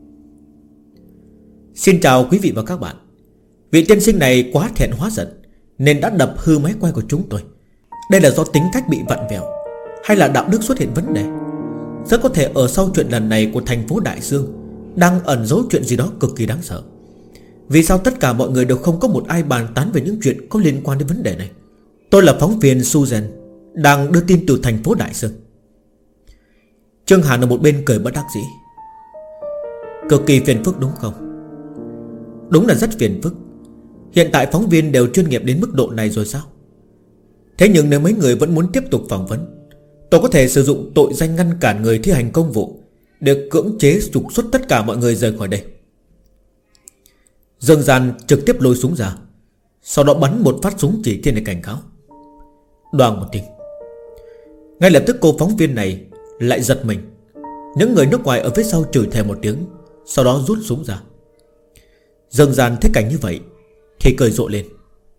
xin chào quý vị và các bạn. Vị tiên sinh này quá thẹn hóa giận nên đã đập hư máy quay của chúng tôi. Đây là do tính cách bị vặn vẹo, hay là đạo đức xuất hiện vấn đề? Rất có thể ở sau chuyện lần này của thành phố Đại Dương đang ẩn giấu chuyện gì đó cực kỳ đáng sợ. Vì sao tất cả mọi người đều không có một ai bàn tán về những chuyện có liên quan đến vấn đề này? Tôi là phóng viên Susan, đang đưa tin từ thành phố Đại Dương. Trương Hàn ở một bên cười bất đắc dĩ: cực kỳ phiền phức đúng không? Đúng là rất phiền phức. Hiện tại phóng viên đều chuyên nghiệp đến mức độ này rồi sao? Thế nhưng nếu mấy người vẫn muốn tiếp tục phỏng vấn, tôi có thể sử dụng tội danh ngăn cản người thi hành công vụ để cưỡng chế trục xuất tất cả mọi người rời khỏi đây. Dương Gian trực tiếp lôi súng ra, sau đó bắn một phát súng chỉ thiên để cảnh cáo. Đoàng một tiếng, ngay lập tức cô phóng viên này lại giật mình. Những người nước ngoài ở phía sau chửi thề một tiếng, sau đó rút súng ra. Dương Gian thấy cảnh như vậy thì cười rộ lên: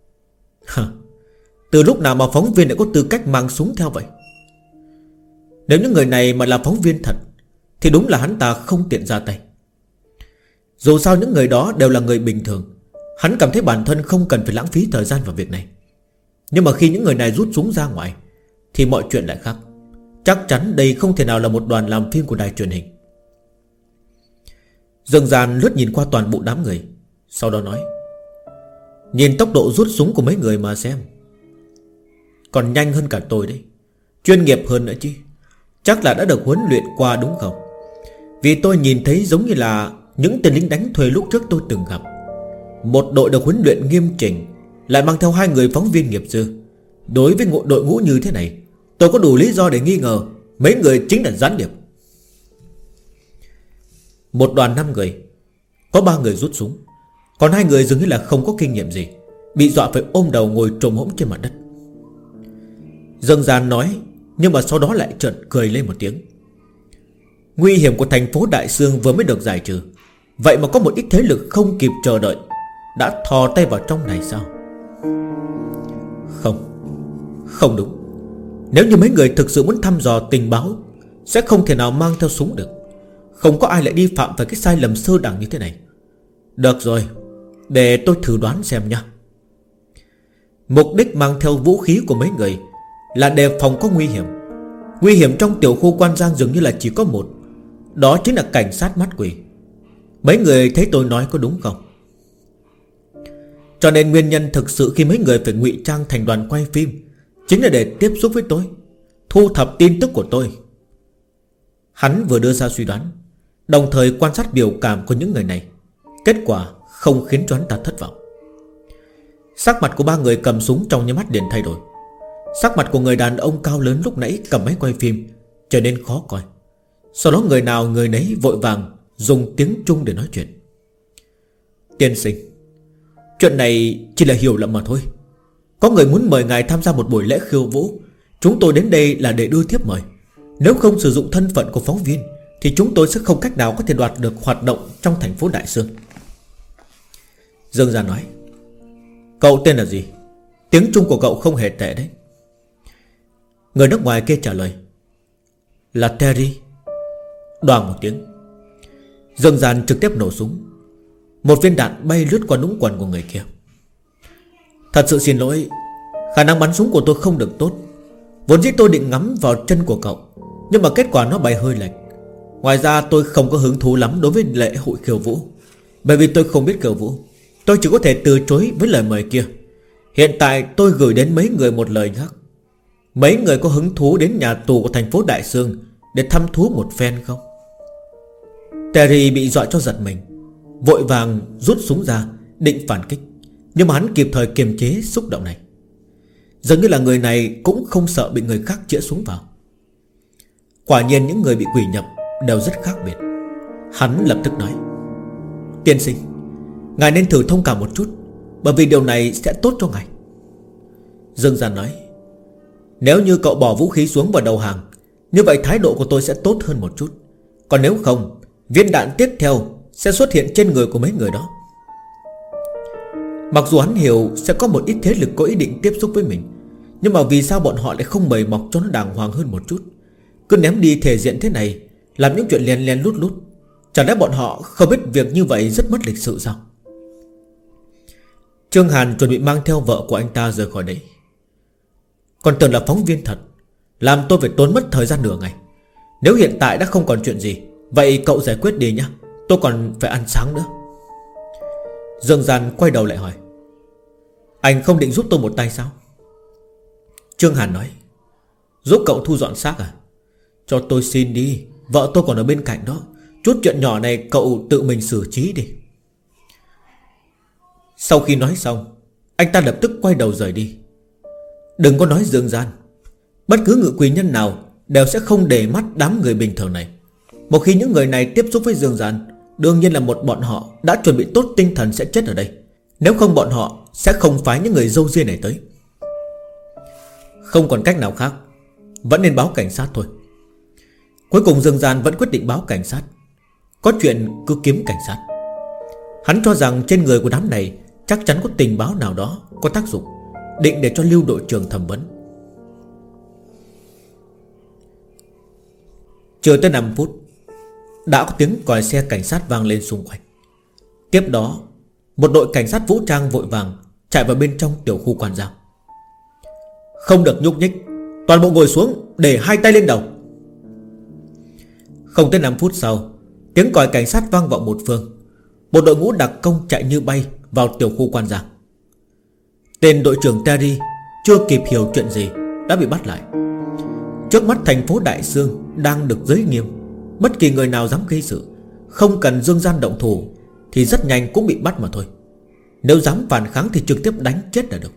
từ lúc nào mà phóng viên lại có tư cách mang súng theo vậy? Nếu những người này mà là phóng viên thật thì đúng là hắn ta không tiện ra tay. Dù sao những người đó đều là người bình thường, hắn cảm thấy bản thân không cần phải lãng phí thời gian vào việc này. Nhưng mà khi những người này rút súng ra ngoài thì mọi chuyện lại khác. Chắc chắn đây không thể nào là một đoàn làm phim của đài truyền hình. Dương Gian lướt nhìn qua toàn bộ đám người, sau đó nói: nhìn tốc độ rút súng của mấy người mà xem, còn nhanh hơn cả tôi đấy, chuyên nghiệp hơn nữa chứ. Chắc là đã được huấn luyện qua đúng không? Vì tôi nhìn thấy giống như là những tên lính đánh thuê lúc trước tôi từng gặp. Một đội được huấn luyện nghiêm chỉnh, lại mang theo 2 người phóng viên nghiệp dư. Đối với đội ngũ như thế này, tôi có đủ lý do để nghi ngờ mấy người chính là gián điệp. Một đoàn 5 người, có 3 người rút súng, còn 2 người dường như là không có kinh nghiệm gì, bị dọa phải ôm đầu ngồi trồm hỗn trên mặt đất. Dương Gian nói, nhưng mà sau đó lại chợt cười lên một tiếng: nguy hiểm của thành phố Đại Dương vừa mới được giải trừ, vậy mà có một ít thế lực không kịp chờ đợi đã thò tay vào trong này sao? Không đúng. Nếu như mấy người thực sự muốn thăm dò tình báo, sẽ không thể nào mang theo súng được. Không có ai lại đi phạm phải cái sai lầm sơ đẳng như thế này. Được rồi, để tôi thử đoán xem nha. Mục đích mang theo vũ khí của mấy người là đề phòng có nguy hiểm. Nguy hiểm trong tiểu khu Quan Giang dường như là chỉ có một, đó chính là cảnh sát mắt quỷ. Mấy người thấy tôi nói có đúng không? Cho nên nguyên nhân thực sự khi mấy người phải ngụy trang thành đoàn quay phim chính là để tiếp xúc với tôi, thu thập tin tức của tôi. Hắn vừa đưa ra suy đoán, đồng thời quan sát biểu cảm của những người này. Kết quả không khiến cho hắn ta thất vọng. Sắc mặt của ba người cầm súng trong nháy mắt liền thay đổi. Sắc mặt của người đàn ông cao lớn lúc nãy cầm máy quay phim trở nên khó coi. Sau đó người nào người nấy vội vàng dùng tiếng Trung để nói chuyện. Tiên sinh, chuyện này chỉ là hiểu lầm mà thôi. Có người muốn mời ngài tham gia một buổi lễ khiêu vũ. Chúng tôi đến đây là để đưa thiếp mời. Nếu không sử dụng thân phận của phóng viên thì chúng tôi sẽ không cách nào có thể đoạt được hoạt động trong thành phố Đại Sương. Dương Gia nói, cậu tên là gì? Tiếng Trung của cậu không hề tệ đấy. Người nước ngoài kia trả lời, là Terry. Đoàng một tiếng, Dương Gian trực tiếp nổ súng. Một viên đạn bay lướt qua nũng quần của người kia. Thật sự xin lỗi, khả năng bắn súng của tôi không được tốt. Vốn dĩ tôi định ngắm vào chân của cậu, nhưng mà kết quả nó bay hơi lệch. Ngoài ra tôi không có hứng thú lắm đối với lễ hội khiêu vũ, bởi vì tôi không biết khiêu vũ. Tôi chỉ có thể từ chối với lời mời kia. Hiện tại tôi gửi đến mấy người một lời nhắc. Mấy người có hứng thú đến nhà tù của thành phố Đại Sương để thăm thú một phen không? Terry bị dọa cho giật mình, vội vàng rút súng ra định phản kích, nhưng mà hắn kịp thời kiềm chế xúc động này. Dường như là người này cũng không sợ bị người khác chĩa súng vào. Quả nhiên những người bị quỷ nhập đều rất khác biệt. Hắn lập tức nói, tiên sinh, ngài nên thử thông cảm một chút, bởi vì điều này sẽ tốt cho ngài. Dương Gian nói, nếu như cậu bỏ vũ khí xuống và đầu hàng, như vậy thái độ của tôi sẽ tốt hơn một chút. Còn nếu không, viên đạn tiếp theo sẽ xuất hiện trên người của mấy người đó. Mặc dù hắn hiểu sẽ có một ít thế lực có ý định tiếp xúc với mình, nhưng mà vì sao bọn họ lại không bày mọc cho nó đàng hoàng hơn một chút, cứ ném đi thể diện thế này, làm những chuyện lén lén lút lút? Chẳng lẽ bọn họ không biết việc như vậy rất mất lịch sự sao? Trương Hàn chuẩn bị mang theo vợ của anh ta rời khỏi đấy. Còn tưởng là phóng viên thật, làm tôi phải tốn mất thời gian nửa ngày. Nếu hiện tại đã không còn chuyện gì, vậy cậu giải quyết đi nhá, tôi còn phải ăn sáng nữa. Dương Gian quay đầu lại hỏi, anh không định giúp tôi một tay sao? Trương Hàn nói, giúp cậu thu dọn xác à? Cho tôi xin đi, vợ tôi còn ở bên cạnh đó. Chút chuyện nhỏ này cậu tự mình xử trí đi. Sau khi nói xong, anh ta lập tức quay đầu rời đi. Đừng có nói Dương Gian, bất cứ ngự quỷ nhân nào đều sẽ không để mắt đám người bình thường này. Một khi những người này tiếp xúc với Dương Gian, đương nhiên là một bọn họ đã chuẩn bị tốt tinh thần sẽ chết ở đây. Nếu không bọn họ sẽ không phái những người râu ria này tới. Không còn cách nào khác, vẫn nên báo cảnh sát thôi. Cuối cùng Dương Gian vẫn quyết định báo cảnh sát. Có chuyện cứ kiếm cảnh sát. Hắn cho rằng trên người của đám này chắc chắn có tình báo nào đó có tác dụng, định để cho Lưu đội trưởng thẩm vấn. Chưa tới 5 phút đã có tiếng còi xe cảnh sát vang lên xung quanh. Tiếp đó một đội cảnh sát vũ trang vội vàng chạy vào bên trong tiểu khu Quan Giang. Không được nhúc nhích, toàn bộ ngồi xuống, để hai tay lên đầu. Không tới 5 phút sau, tiếng còi cảnh sát vang vọng một phương. Một đội ngũ đặc công chạy như bay vào tiểu khu Quan Giang. Tên đội trưởng Terry chưa kịp hiểu chuyện gì đã bị bắt lại. Trước mắt thành phố Đại Sương đang được giới nghiêm, bất kỳ người nào dám gây sự, không cần Dương Gian động thủ thì rất nhanh cũng bị bắt mà thôi. Nếu dám phản kháng thì trực tiếp đánh chết là được.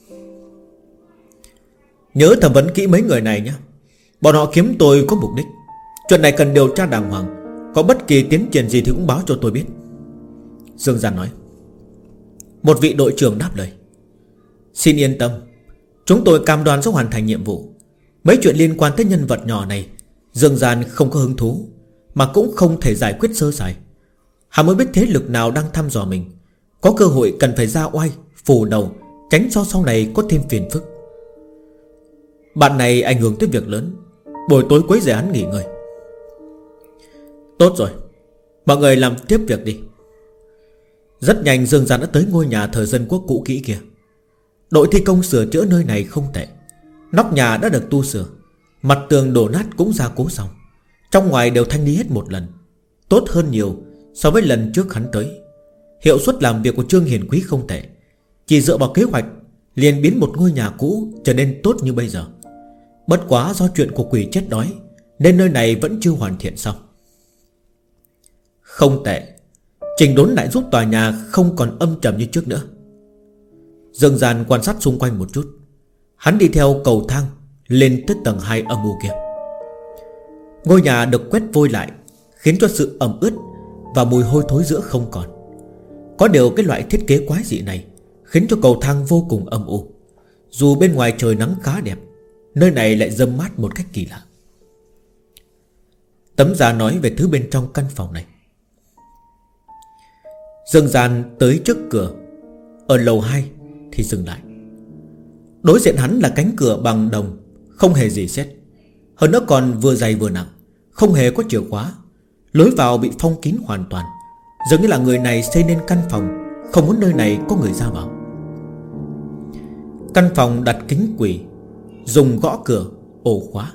Nhớ thẩm vấn kỹ mấy người này nhé. Bọn họ kiếm tôi có mục đích. Chuyện này cần điều tra đàng hoàng. Có bất kỳ tiến triển gì thì cũng báo cho tôi biết. Dương Gian nói. Một vị đội trưởng đáp lời. Xin yên tâm, chúng tôi cam đoan sẽ hoàn thành nhiệm vụ. Mấy chuyện liên quan tới nhân vật nhỏ này Dương Gian không có hứng thú, mà cũng không thể giải quyết sơ sài. Hắn mới biết thế lực nào đang thăm dò mình, có cơ hội cần phải ra oai, phủ đầu, tránh cho sau này có thêm phiền phức. Bạn này ảnh hưởng tới việc lớn, buổi tối quấy rầy hắn nghỉ ngơi. Tốt rồi, mọi người làm tiếp việc đi. Rất nhanh Dương Gian đã tới ngôi nhà thờ dân quốc cũ kỹ kia. Đội thi công sửa chữa nơi này không tệ. Nóc nhà đã được tu sửa, mặt tường đổ nát cũng gia cố xong, trong ngoài đều thanh lý hết một lần, tốt hơn nhiều so với lần trước hắn tới. Hiệu suất làm việc của Trương Hiền Quý không tệ. Chỉ dựa vào kế hoạch liền biến một ngôi nhà cũ trở nên tốt như bây giờ. Bất quá do chuyện của quỷ chết đói nên nơi này vẫn chưa hoàn thiện xong. Không tệ. Trình Đốn lại giúp tòa nhà không còn âm trầm như trước nữa. Dương Gian quan sát xung quanh một chút. Hắn đi theo cầu thang lên tới tầng 2 âm u kia. Ngôi nhà được quét vôi lại, khiến cho sự ẩm ướt và mùi hôi thối giữa không còn. Có điều cái loại thiết kế quái dị này khiến cho cầu thang vô cùng âm u. Dù bên ngoài trời nắng khá đẹp, nơi này lại râm mát một cách kỳ lạ. Tấm giá nói về thứ bên trong căn phòng này. Dương Gian tới trước cửa ở lầu 2 thì dừng lại. Đối diện hắn là cánh cửa bằng đồng, không hề gì xét. Hơn nữa còn vừa dày vừa nặng, không hề có chìa khóa. Lối vào bị phong kín hoàn toàn, giống như là người này xây nên căn phòng, không muốn nơi này có người ra vào. Căn phòng đặt kính quỷ, dùng gõ cửa, ổ khóa.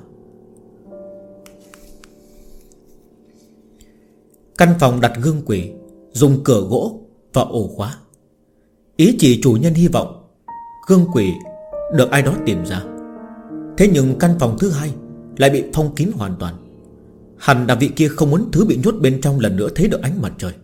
Căn phòng đặt gương quỷ, dùng cửa gỗ và ổ khóa. Ý chỉ chủ nhân hy vọng gương quỷ được ai đó tìm ra. Thế nhưng căn phòng thứ 2 lại bị phong kín hoàn toàn. Hẳn là vị kia không muốn thứ bị nhốt bên trong lần nữa thấy được ánh mặt trời.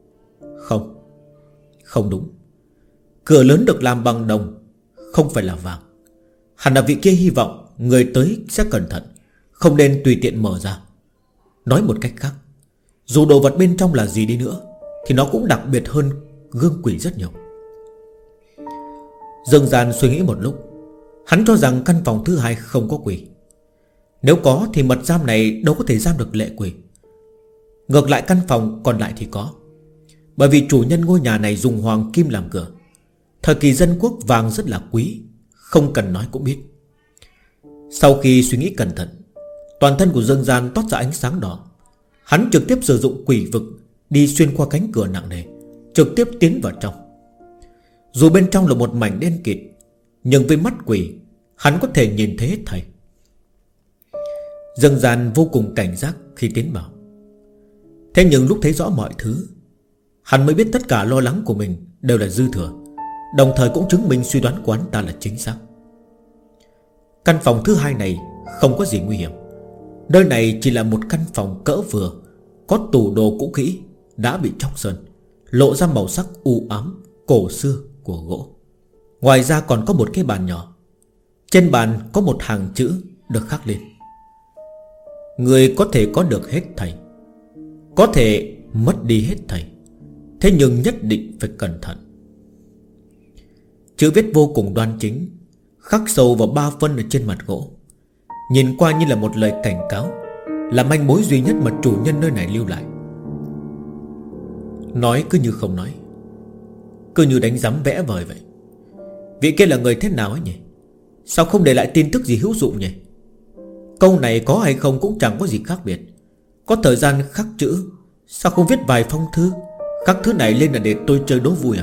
Không đúng. Cửa lớn được làm bằng đồng, không phải là vàng. Hẳn là vị kia hy vọng người tới sẽ cẩn thận, không nên tùy tiện mở ra. Nói một cách khác, dù đồ vật bên trong là gì đi nữa thì nó cũng đặc biệt hơn gương quỷ rất nhiều. Dương Gian suy nghĩ một lúc. Hắn cho rằng căn phòng thứ 2 không có quỷ. Nếu có thì mật giam này đâu có thể giam được lệ quỷ. Ngược lại căn phòng còn lại thì có. Bởi vì chủ nhân ngôi nhà này dùng hoàng kim làm cửa. Thời kỳ dân quốc vàng rất là quý, không cần nói cũng biết. Sau khi suy nghĩ cẩn thận, toàn thân của Dương Gian toát ra ánh sáng đỏ. Hắn trực tiếp sử dụng quỷ vực đi xuyên qua cánh cửa nặng nề, trực tiếp tiến vào trong. Dù bên trong là một mảnh đen kịt, nhưng với mắt quỷ hắn có thể nhìn thấy hết thảy. Dương Gian vô cùng cảnh giác khi tiến vào. Thế nhưng lúc thấy rõ mọi thứ, hắn mới biết tất cả lo lắng của mình đều là dư thừa, đồng thời cũng chứng minh suy đoán của hắn ta là chính xác. Căn phòng thứ 2 này không có gì nguy hiểm. Nơi này chỉ là một căn phòng cỡ vừa, có tủ đồ cũ kỹ đã bị chóc sơn, lộ ra màu sắc u ám cổ xưa của gỗ. Ngoài ra còn có một cái bàn nhỏ. Trên bàn có một hàng chữ được khắc lên: người có thể có được hết thảy, có thể mất đi hết thảy, thế nhưng nhất định phải cẩn thận. Chữ viết vô cùng đoan chính, khắc sâu vào 3 phân ở trên mặt gỗ. Nhìn qua như là một lời cảnh cáo, là manh mối duy nhất mà chủ nhân nơi này lưu lại. Nói cứ như không nói, cứ như đánh rắm vẽ vời vậy. Vị kia là người thế nào ấy nhỉ? Sao không để lại tin tức gì hữu dụng nhỉ? Câu này có hay không cũng chẳng có gì khác biệt. Có thời gian khắc chữ, sao không viết vài phong thư, khắc thứ này lên là để tôi chơi đố vui à?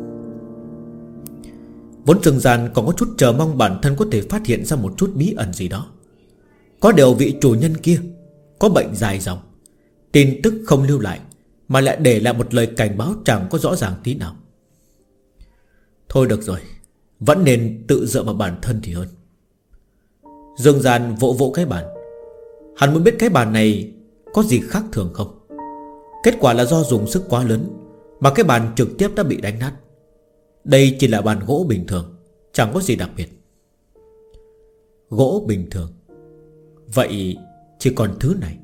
Vốn Dương Gian còn có chút chờ mong bản thân có thể phát hiện ra một chút bí ẩn gì đó. Có điều vị chủ nhân kia có bệnh dài dòng, tin tức không lưu lại, mà lại để lại một lời cảnh báo chẳng có rõ ràng tí nào. Thôi được rồi, vẫn nên tự dựa vào bản thân thì hơn. Dương Gian vỗ vỗ cái bàn. Hắn muốn biết cái bàn này có gì khác thường không. Kết quả là do dùng sức quá lớn mà cái bàn trực tiếp đã bị đánh nát. Đây chỉ là bàn gỗ bình thường, chẳng có gì đặc biệt. Gỗ bình thường, vậy chỉ còn thứ này.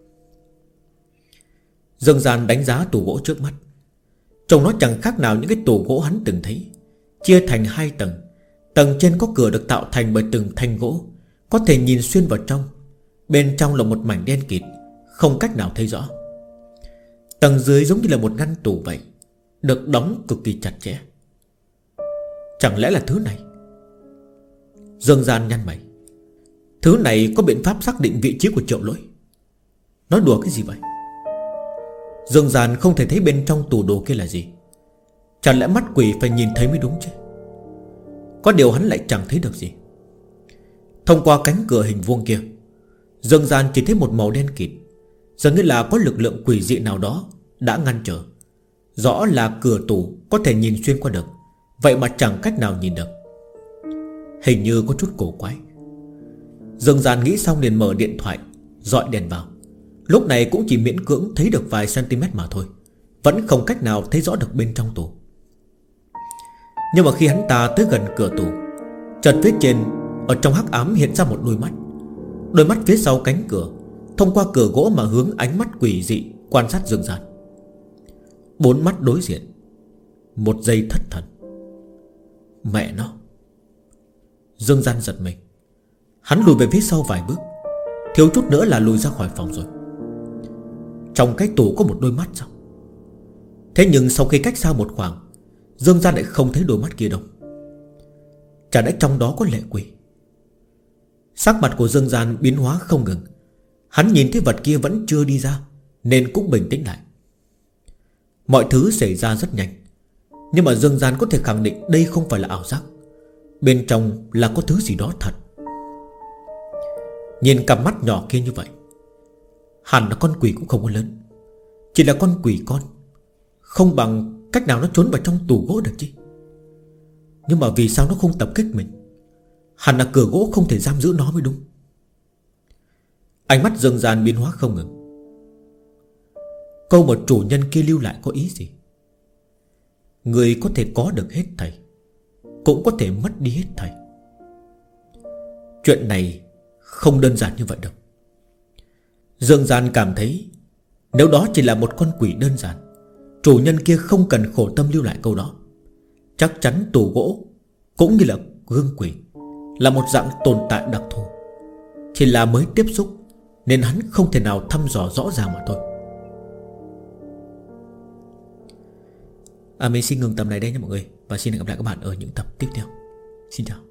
Dương Gian đánh giá tủ gỗ trước mắt. Trông nó chẳng khác nào những cái tủ gỗ hắn từng thấy, chia thành 2 tầng. Tầng trên có cửa được tạo thành bởi từng thanh gỗ, có thể nhìn xuyên vào trong. Bên trong là một mảnh đen kịt, không cách nào thấy rõ. Tầng dưới giống như là một ngăn tủ vậy, được đóng cực kỳ chặt chẽ. Chẳng lẽ là thứ này? Dương Gian nhăn mày. Thứ này có biện pháp xác định vị trí của Triệu Lỗi? Nói đùa cái gì vậy? Dương Gian không thể thấy bên trong tủ đồ kia là gì. Chẳng lẽ mắt quỷ phải nhìn thấy mới đúng chứ? Có điều hắn lại chẳng thấy được gì. Thông qua cánh cửa hình vuông kia, Dương Gian chỉ thấy một màu đen kịt, dường như là có lực lượng quỷ dị nào đó đã ngăn trở. Rõ là cửa tủ có thể nhìn xuyên qua được, vậy mà chẳng cách nào nhìn được. Hình như có chút cổ quái. Dương Gian nghĩ xong liền mở điện thoại, dọi đèn vào. Lúc này cũng chỉ miễn cưỡng thấy được vài cm mà thôi, vẫn không cách nào thấy rõ được bên trong tủ. Nhưng mà khi hắn ta tới gần cửa tủ, chợt phía trên, ở trong hắc ám hiện ra một đôi mắt. Đôi mắt phía sau cánh cửa, thông qua cửa gỗ mà hướng ánh mắt quỷ dị quan sát Dương Gian. 4 mắt đối diện. Một giây thất thần. Mẹ nó! Dương Gian giật mình. Hắn lùi về phía sau vài bước, thiếu chút nữa là lùi ra khỏi phòng rồi. Trong cái tủ có một đôi mắt sao? Thế nhưng sau khi cách xa một khoảng, Dương Gian lại không thấy đôi mắt kia đâu. Chả lẽ trong đó có lệ quỷ? Sắc mặt của Dương Gian biến hóa không ngừng. Hắn nhìn thấy vật kia vẫn chưa đi ra, nên cũng bình tĩnh lại. Mọi thứ xảy ra rất nhanh, nhưng mà Dương Gian có thể khẳng định đây không phải là ảo giác. Bên trong là có thứ gì đó thật. Nhìn cặp mắt nhỏ kia như vậy, hẳn là con quỷ cũng không có lớn, chỉ là con quỷ con, không bằng cách nào nó trốn vào trong tủ gỗ được chứ. Nhưng mà vì sao nó không tập kích mình? Hẳn là cửa gỗ không thể giam giữ nó mới đúng. Ánh mắt Dương Gian biến hóa không ngừng. Câu mà chủ nhân kia lưu lại có ý gì? Người có thể có được hết thảy, cũng có thể mất đi hết thảy. Chuyện này không đơn giản như vậy đâu. Dương Gian cảm thấy nếu đó chỉ là một con quỷ đơn giản, chủ nhân kia không cần khổ tâm lưu lại câu đó. Chắc chắn tủ gỗ cũng như là gương quỷ là một dạng tồn tại đặc thù, chỉ là mới tiếp xúc nên hắn không thể nào thăm dò rõ ràng mà thôi. Mình xin ngừng tập này đây nha mọi người, và xin hẹn gặp lại các bạn ở những tập tiếp theo. Xin chào.